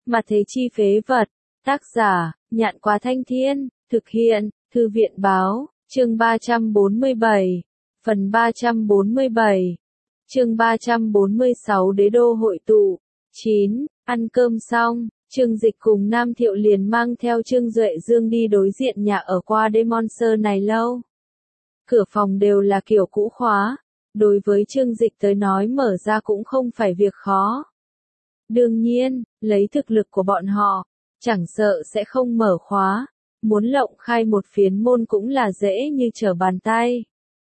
Mà thế chi phế vật. Tác giả, Nhạn Quá Thanh Thiên, thực hiện, Thư viện Báo, chương 347, phần 347, chương 346 Đế đô hội tụ. 9. Ăn cơm xong, Trương Dịch cùng Nam Thiệu liền mang theo Trương Duệ Dương đi đối diện nhà ở qua đêm Monster này lâu. Cửa phòng đều là kiểu cũ khóa, đối với Trương Dịch tới nói mở ra cũng không phải việc khó. Đương nhiên, lấy thực lực của bọn họ, chẳng sợ sẽ không mở khóa, muốn lộng khai một phiến môn cũng là dễ như trở bàn tay.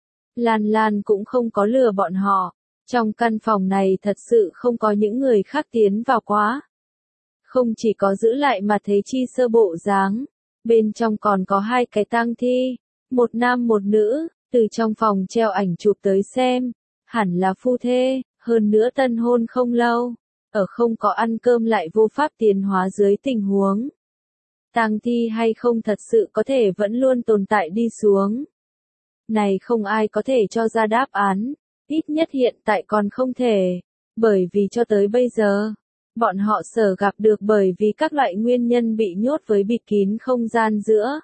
Lan Lan cũng không có lừa bọn họ, trong căn phòng này thật sự không có những người khác tiến vào quá. Không chỉ có giữ lại mà thế chi sơ bộ dáng, bên trong còn có hai cái tang thi, một nam một nữ, từ trong phòng treo ảnh chụp tới xem, hẳn là phu thê, hơn nữa tân hôn không lâu, ở không có ăn cơm lại vô pháp tiến hóa dưới tình huống. Tang thi hay không thật sự có thể vẫn luôn tồn tại đi xuống. Này không ai có thể cho ra đáp án, ít nhất hiện tại còn không thể, bởi vì cho tới bây giờ, bọn họ sở gặp được bởi vì các loại nguyên nhân bị nhốt với bịt kín không gian giữa.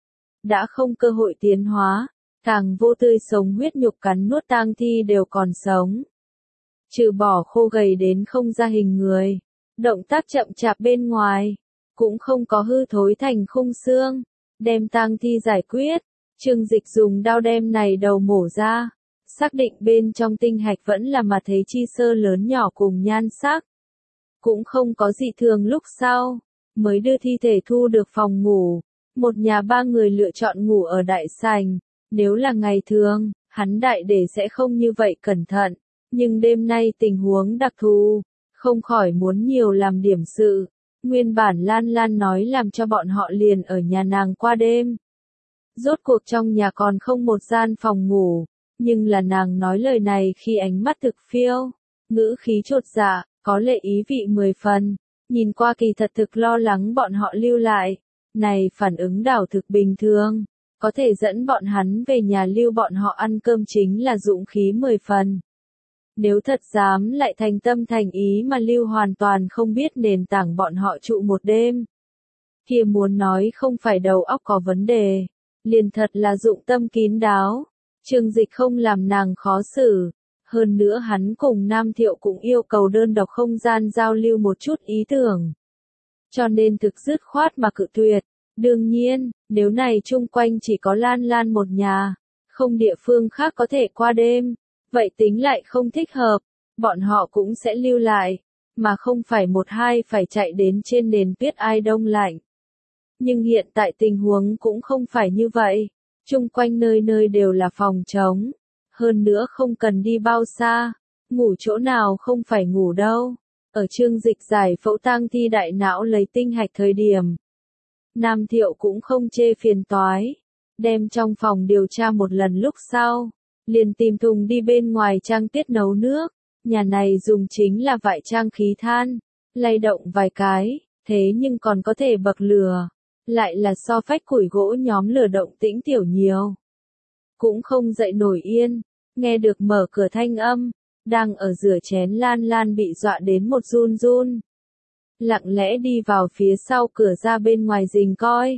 Đã không cơ hội tiến hóa, càng vô tươi sống huyết nhục cắn nuốt tang thi đều còn sống. Trừ bỏ khô gầy đến không ra hình người, động tác chậm chạp bên ngoài, cũng không có hư thối thành khung xương, đem tang thi giải quyết. Trương Dịch dùng đao đem này đầu mổ ra, xác định bên trong tinh hạch vẫn là mà thấy chi sơ lớn nhỏ cùng nhan sắc. Cũng không có dị thường lúc sau, mới đưa thi thể thu được phòng ngủ. Một nhà ba người lựa chọn ngủ ở đại sảnh, nếu là ngày thường, hắn đại để sẽ không như vậy cẩn thận, nhưng đêm nay tình huống đặc thù, không khỏi muốn nhiều làm điểm sự. Nguyên bản Lan Lan nói làm cho bọn họ liền ở nhà nàng qua đêm. Rốt cuộc trong nhà còn không một gian phòng ngủ, nhưng là nàng nói lời này khi ánh mắt thực phiêu, ngữ khí chột dạ, có lệ ý vị 10 phần, nhìn qua kỳ thật thực lo lắng bọn họ lưu lại. Này phản ứng đảo thực bình thường, có thể dẫn bọn hắn về nhà lưu bọn họ ăn cơm chính là dũng khí 10 phần. Nếu thật dám lại thành tâm thành ý mà lưu hoàn toàn không biết nền tảng bọn họ trụ một đêm. Kia muốn nói không phải đầu óc có vấn đề, liền thật là dụng tâm kín đáo. Trương Dịch không làm nàng khó xử, hơn nữa hắn cùng Nam Thiệu cũng yêu cầu đơn độc không gian giao lưu một chút ý tưởng. Cho nên thực dứt khoát mà cự tuyệt. Đương nhiên, nếu này chung quanh chỉ có Lan Lan một nhà, không địa phương khác có thể qua đêm, vậy tính lại không thích hợp, bọn họ cũng sẽ lưu lại, mà không phải một hai phải chạy đến trên nền tuyết ai đông lạnh. Nhưng hiện tại tình huống cũng không phải như vậy, chung quanh nơi nơi đều là phòng trống, hơn nữa không cần đi bao xa, ngủ chỗ nào không phải ngủ đâu. Ở Trương Dịch giải phẫu tang thi đại não lấy tinh hạch thời điểm, Nam Thiệu cũng không chê phiền toái, đem trong phòng điều tra một lần lúc sau, liền tìm thùng đi bên ngoài trang tiết nấu nước, nhà này dùng chính là vải trang khí than, lay động vài cái, thế nhưng còn có thể bậc lửa, lại là so phách củi gỗ nhóm lửa động tĩnh tiểu nhiều. Cũng không dậy nổi yên, nghe được mở cửa thanh âm, đang ở rửa chén Lan Lan bị dọa đến một run run. Lặng lẽ đi vào phía sau cửa ra bên ngoài rình coi.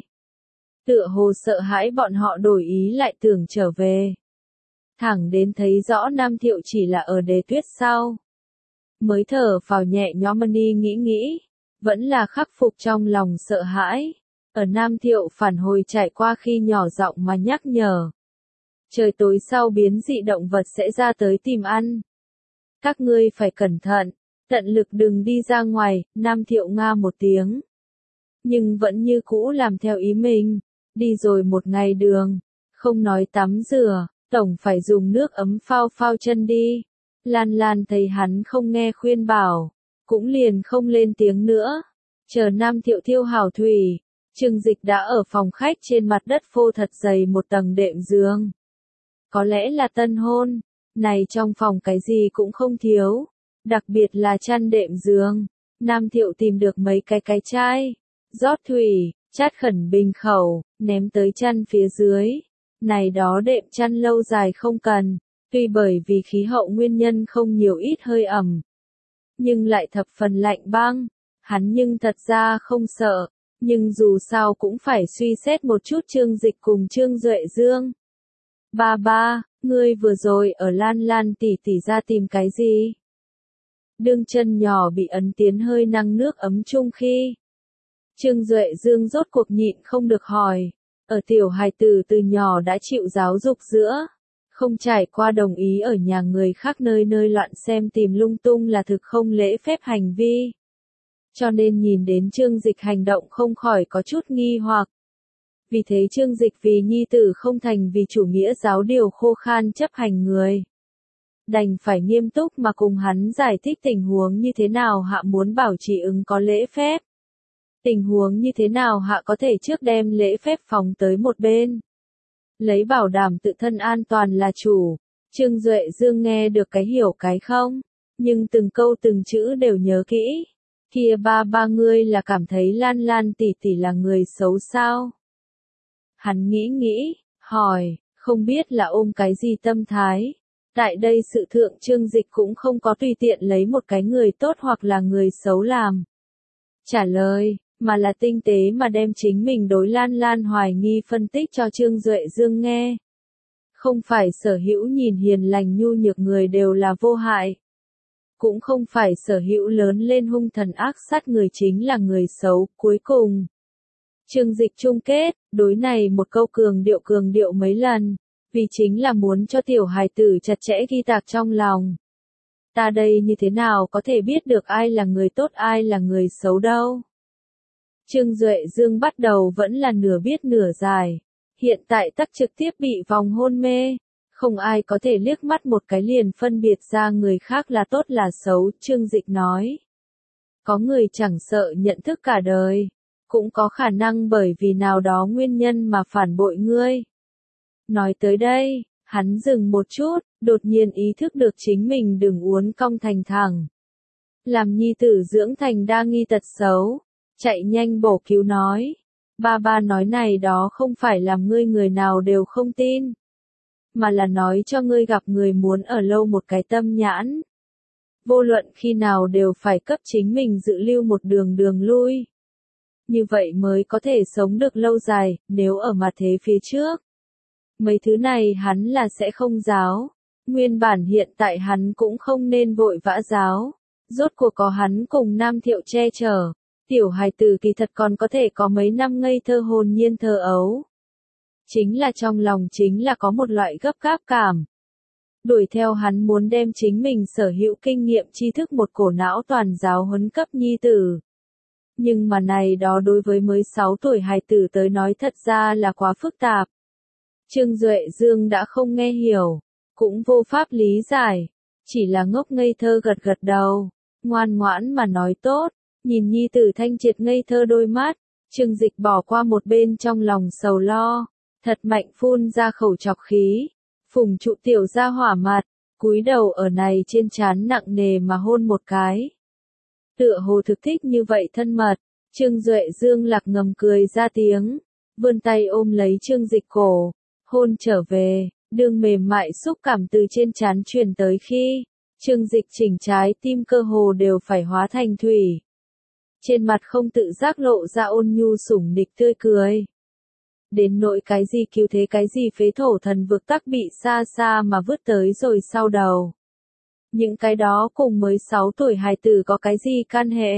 Tựa hồ sợ hãi bọn họ đổi ý lại tưởng trở về. Thẳng đến thấy rõ Nam Thiệu chỉ là ở đế tuyết sau. Mới thở phào nhẹ nhõm đi nghĩ, vẫn là khắc phục trong lòng sợ hãi. Ở Nam Thiệu phản hồi trải qua khi nhỏ giọng mà nhắc nhở. Trời tối sau biến dị động vật sẽ ra tới tìm ăn. Các ngươi phải cẩn thận. Tận lực đừng đi ra ngoài, Nam Thiệu nga một tiếng. Nhưng vẫn như cũ làm theo ý mình, đi rồi một ngày đường, không nói tắm rửa, tổng phải dùng nước ấm phao phao chân đi. Lan Lan thấy hắn không nghe khuyên bảo, cũng liền không lên tiếng nữa. Chờ Nam Thiệu thiêu hảo thủy, Trương Dịch đã ở phòng khách trên mặt đất phô thật dày một tầng đệm giường. Có lẽ là tân hôn, này trong phòng cái gì cũng không thiếu. Đặc biệt là chăn đệm giường, Nam Thiệu tìm được mấy cái chai, rót thủy, chát khẩn bình khẩu, ném tới chăn phía dưới. Này đó đệm chăn lâu dài không cần, tuy bởi vì khí hậu nguyên nhân không nhiều ít hơi ẩm, nhưng lại thập phần lạnh băng. Hắn nhưng thật ra không sợ, nhưng dù sao cũng phải suy xét một chút Trương Dịch cùng Trương Duệ Dương. Ba ba, ngươi vừa rồi ở Lan Lan tỷ tỷ ra tìm cái gì? Đương chân nhỏ bị ấn tiến hơi năng nước ấm chung khi. Trương Duệ Dương rốt cuộc nhịn không được hỏi. Ở tiểu hài tử từ nhỏ đã chịu giáo dục giữa. Không trải qua đồng ý ở nhà người khác nơi nơi loạn xem tìm lung tung là thực không lễ phép hành vi. Cho nên nhìn đến Trương Dịch hành động không khỏi có chút nghi hoặc. Vì thế Trương Dịch vì nhi tử không thành vì chủ nghĩa giáo điều khô khan chấp hành người. Đành phải nghiêm túc mà cùng hắn giải thích tình huống như thế nào hạ muốn bảo trì ứng có lễ phép. Tình huống như thế nào hạ có thể trước đem lễ phép phóng tới một bên. Lấy bảo đảm tự thân an toàn là chủ. Trương Duệ Dương nghe được cái hiểu cái không, nhưng từng câu từng chữ đều nhớ kỹ. Kia ba ba ngươi là cảm thấy Lan Lan tỷ tỷ là người xấu sao? Hắn nghĩ, hỏi, không biết là ôm cái gì tâm thái. Tại đây sự thượng Trương Dịch cũng không có tùy tiện lấy một cái người tốt hoặc là người xấu làm. Trả lời, mà là tinh tế mà đem chính mình đối Lan Lan hoài nghi phân tích cho Trương Duệ Dương nghe. Không phải sở hữu nhìn hiền lành nhu nhược người đều là vô hại. Cũng không phải sở hữu lớn lên hung thần ác sát người chính là người xấu. Cuối cùng, Trương Dịch chung kết, đối này một câu cường điệu mấy lần, vì chính là muốn cho tiểu hài tử chặt chẽ ghi tạc trong lòng. Ta đây như thế nào có thể biết được ai là người tốt ai là người xấu đâu. Trương Duệ Dương bắt đầu vẫn là nửa biết nửa giải, hiện tại tắc trực tiếp bị vòng hôn mê. Không ai có thể liếc mắt một cái liền phân biệt ra người khác là tốt là xấu, Trương Dịch nói. Có người chẳng sợ nhận thức cả đời, cũng có khả năng bởi vì nào đó nguyên nhân mà phản bội ngươi. Nói tới đây, hắn dừng một chút, đột nhiên ý thức được chính mình đừng uốn cong thành thẳng. Làm nhi tử dưỡng thành đa nghi tật xấu, chạy nhanh bổ cứu nói. Ba ba nói này đó không phải làm ngươi người nào đều không tin. Mà là nói cho ngươi gặp người muốn ở lâu một cái tâm nhãn. Vô luận khi nào đều phải cấp chính mình dự lưu một đường lui. Như vậy mới có thể sống được lâu dài, nếu ở mặt thế phía trước. Mấy thứ này hắn là sẽ không giáo. Nguyên bản hiện tại hắn cũng không nên vội vã giáo. Rốt cuộc có hắn cùng Nam Thiệu che chở. Tiểu hài tử kỳ thật còn có thể có mấy năm ngây thơ hồn nhiên thơ ấu. Chính là trong lòng chính là có một loại gấp gáp cảm. Đuổi theo hắn muốn đem chính mình sở hữu kinh nghiệm tri thức một cổ não toàn giáo huấn cấp nhi tử. Nhưng mà này đó đối với mới 6 tuổi hài tử tới nói thật ra là quá phức tạp. Trương Duệ Dương đã không nghe hiểu, cũng vô pháp lý giải, chỉ là ngốc ngây thơ gật đầu, ngoan ngoãn mà nói tốt, nhìn nhi tử thanh triệt ngây thơ đôi mắt, Trương Dịch bỏ qua một bên trong lòng sầu lo, thật mạnh phun ra khẩu trọc khí, phùng trụ tiểu ra hỏa mặt, cúi đầu ở này trên trán nặng nề mà hôn một cái. Tựa hồ thực thích như vậy thân mật, Trương Duệ Dương lạc ngầm cười ra tiếng, vươn tay ôm lấy Trương Dịch cổ, hôn trở về, đường mềm mại xúc cảm từ trên trán truyền tới khi, Trương Dịch chỉnh trái tim cơ hồ đều phải hóa thành thủy. Trên mặt không tự giác lộ ra ôn nhu sủng nịch tươi cười. Đến nỗi cái gì cứu thế cái gì phế thổ thần vực tắc bị xa xa mà vứt tới rồi sau đầu. Những cái đó cùng mới 6 tuổi hài tử có cái gì can hệ.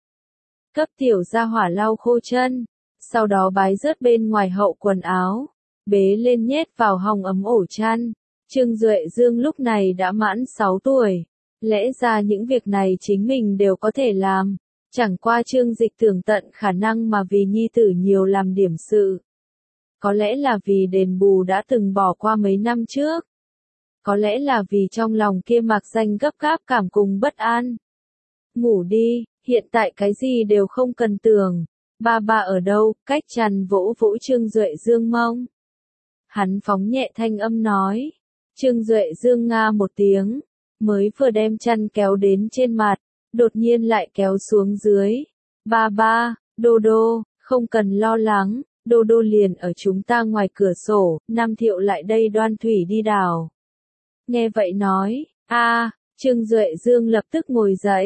Cấp tiểu ra hỏa lau khô chân, sau đó bái rớt bên ngoài hậu quần áo, bế lên nhét vào hòng ấm ổ chăn. Trương Duệ Dương lúc này đã mãn 6 tuổi, lẽ ra những việc này chính mình đều có thể làm, chẳng qua Trương Dịch tưởng tận khả năng mà vì nhi tử nhiều làm điểm sự. Có lẽ là vì đền bù đã từng bỏ qua mấy năm trước. Có lẽ là vì trong lòng kia mạc danh gấp gáp cảm cùng bất an. Ngủ đi, hiện tại cái gì đều không cần tưởng. Ba ba ở đâu, cách chăn vỗ vỗ Trương Duệ Dương mông. Hắn phóng nhẹ thanh âm nói. Trương Duệ Dương nga một tiếng, mới vừa đem chăn kéo đến trên mặt, đột nhiên lại kéo xuống dưới. Ba ba, Đô Đô, không cần lo lắng, Đô Đô liền ở chúng ta ngoài cửa sổ, Nam Thiệu lại đây đoan thủy đi đào. Nghe vậy nói, Trương Duệ Dương lập tức ngồi dậy,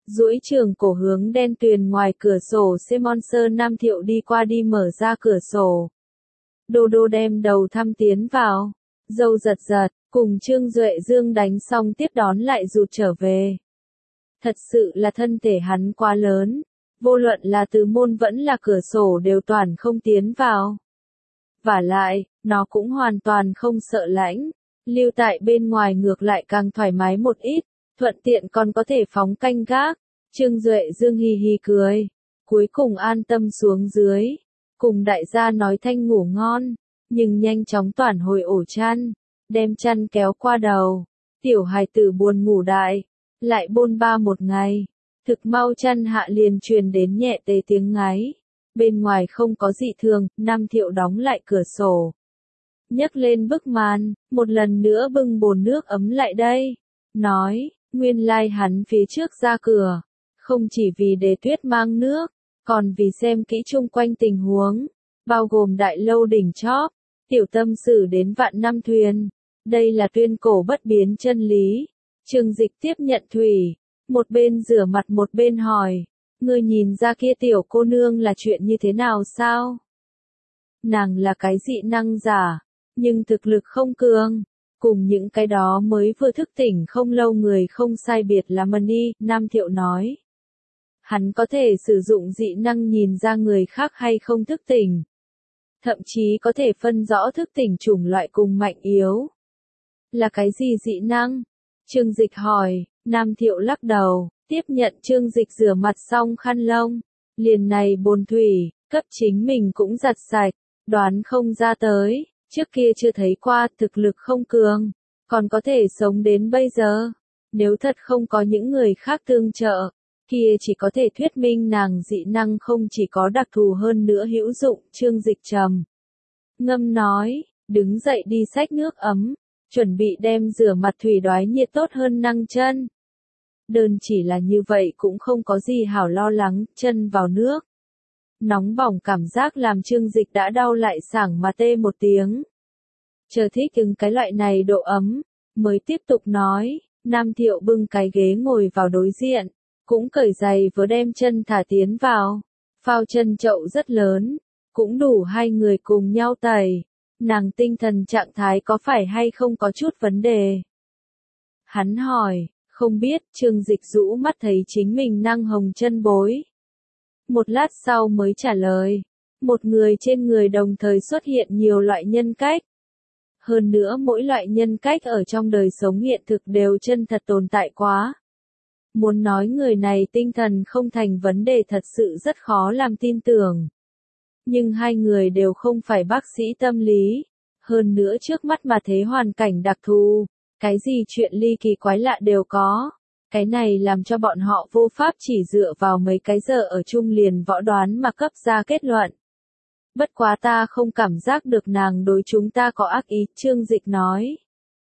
duỗi trường cổ hướng đen tuyền ngoài cửa sổ Simon Sơ. Nam Thiệu đi qua đi mở ra cửa sổ. Đô đô đem đầu thăm tiến vào. Dâu giật giật, cùng Trương Duệ Dương đánh xong tiếp đón lại rụt trở về. Thật sự là thân thể hắn quá lớn. Vô luận là từ môn vẫn là cửa sổ đều toàn không tiến vào. Vả lại, nó cũng hoàn toàn không sợ lạnh. Lưu tại bên ngoài ngược lại càng thoải mái một ít, thuận tiện còn có thể phóng canh gác. Trương Duệ Dương hì hì cười. Cuối cùng an tâm xuống dưới. Cùng đại gia nói thanh ngủ ngon. Nhưng nhanh chóng toàn hồi ổ chăn. Đem chăn kéo qua đầu. Tiểu hài tử buồn ngủ đại. Lại bôn ba một ngày. Thực mau chăn hạ liền truyền đến nhẹ tê tiếng ngáy. Bên ngoài không có dị thường, Nam Thiệu đóng lại cửa sổ. Nhấc lên bức màn, một lần nữa bưng bồn nước ấm lại đây. Nói, nguyên lai hắn phía trước ra cửa. Không chỉ vì để Tuyết mang nước, còn vì xem kỹ chung quanh tình huống. Bao gồm đại lâu đỉnh chóp, tiểu tâm sử đến vạn năm thuyền. Đây là tuyên cổ bất biến chân lý. Trương Dịch tiếp nhận thủy. Một bên rửa mặt một bên hỏi. Ngươi nhìn ra kia tiểu cô nương là chuyện như thế nào sao? Nàng là cái dị năng giả, nhưng thực lực không cường. Cùng những cái đó mới vừa thức tỉnh không lâu người không sai biệt là Mani, Nam Thiệu nói. Hắn có thể sử dụng dị năng nhìn ra người khác hay không thức tỉnh. Thậm chí có thể phân rõ thức tỉnh chủng loại cùng mạnh yếu. Là cái gì dị năng? Trương Dịch hỏi. Nam Thiệu lắc đầu, tiếp nhận Trương Dịch rửa mặt xong khăn lông. Liền này bồn thủy, cấp chính mình cũng giặt sạch, đoán không ra tới, trước kia chưa thấy qua, thực lực không cường, còn có thể sống đến bây giờ. Nếu thật không có những người khác tương trợ, kia chỉ có thể thuyết minh nàng dị năng không chỉ có đặc thù hơn nữa hữu dụng. Trương Dịch trầm ngâm nói, đứng dậy đi xách nước ấm, chuẩn bị đem rửa mặt thủy đoái nhiệt tốt hơn năng chân. Đơn chỉ là như vậy cũng không có gì hảo lo lắng, chân vào nước. Nóng bỏng cảm giác làm Trương Dịch đã đau lại sảng mà tê một tiếng. Chờ thích ứng cái loại này độ ấm, mới tiếp tục nói. Nam Thiệu bưng cái ghế ngồi vào đối diện, cũng cởi giày vừa đem chân thả tiến vào. Phao chân chậu rất lớn, cũng đủ hai người cùng nhau tẩy. Nàng tinh thần trạng thái có phải hay không có chút vấn đề? Hắn hỏi. Không biết. Trương Dịch rũ mắt thấy chính mình năng hồng chân bối. Một lát sau mới trả lời. Một người trên người đồng thời xuất hiện nhiều loại nhân cách. Hơn nữa mỗi loại nhân cách ở trong đời sống hiện thực đều chân thật tồn tại quá. Muốn nói người này tinh thần không thành vấn đề thật sự rất khó làm tin tưởng. Nhưng hai người đều không phải bác sĩ tâm lý. Hơn nữa trước mắt mà thế hoàn cảnh đặc thù. Cái gì chuyện ly kỳ quái lạ đều có. Cái này làm cho bọn họ vô pháp chỉ dựa vào mấy cái giờ ở chung liền võ đoán mà cấp ra kết luận. Bất quá ta không cảm giác được nàng đối chúng ta có ác ý, Trương Dịch nói.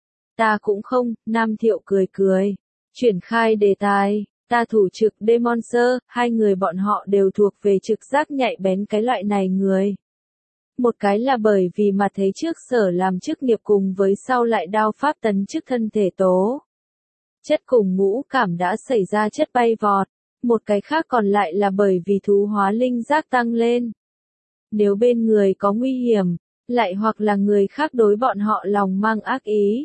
Ta cũng không, Nam Thiệu cười cười. Chuyển khai đề tài, ta thủ trực Demon Sơ, hai người bọn họ đều thuộc về trực giác nhạy bén cái loại này người. Một cái là bởi vì mà thấy trước sở làm chức nghiệp cùng với sau lại đao pháp tấn chức thân thể tố. Chất cùng ngũ cảm đã xảy ra chất bay vọt. Một cái khác còn lại là bởi vì thú hóa linh giác tăng lên. Nếu bên người có nguy hiểm, lại hoặc là người khác đối bọn họ lòng mang ác ý.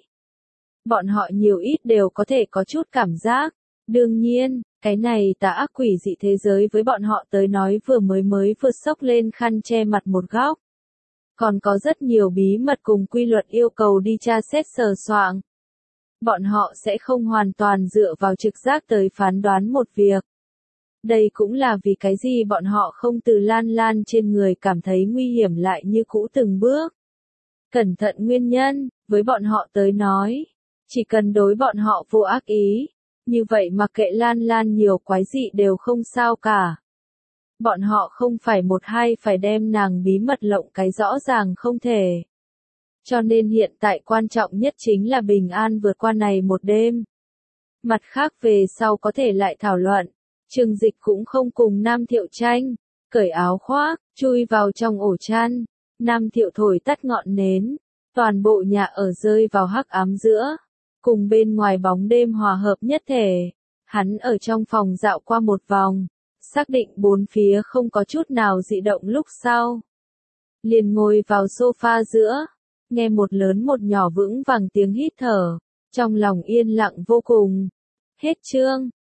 Bọn họ nhiều ít đều có thể có chút cảm giác. Đương nhiên, cái này tà ác quỷ dị thế giới với bọn họ tới nói vừa mới vượt sốc lên khăn che mặt một góc. Còn có rất nhiều bí mật cùng quy luật yêu cầu đi tra xét sờ soạng. Bọn họ sẽ không hoàn toàn dựa vào trực giác tới phán đoán một việc. Đây cũng là vì cái gì bọn họ không từ Lan Lan trên người cảm thấy nguy hiểm lại như cũ từng bước. Cẩn thận nguyên nhân, với bọn họ tới nói, chỉ cần đối bọn họ vô ác ý, như vậy mặc kệ Lan Lan nhiều quái dị đều không sao cả. Bọn họ không phải một hai phải đem nàng bí mật lộng cái rõ ràng không thể. Cho nên hiện tại quan trọng nhất chính là bình an vượt qua này một đêm. Mặt khác về sau có thể lại thảo luận. Trương Dịch cũng không cùng Nam Thiệu tranh, cởi áo khoác, chui vào trong ổ chăn. Nam Thiệu thổi tắt ngọn nến, toàn bộ nhà ở rơi vào hắc ám giữa, cùng bên ngoài bóng đêm hòa hợp nhất thể. Hắn ở trong phòng dạo qua một vòng, xác định bốn phía không có chút nào dị động lúc sau. Liền ngồi vào sofa giữa, nghe một lớn một nhỏ vững vàng tiếng hít thở, trong lòng yên lặng vô cùng. Hết chương.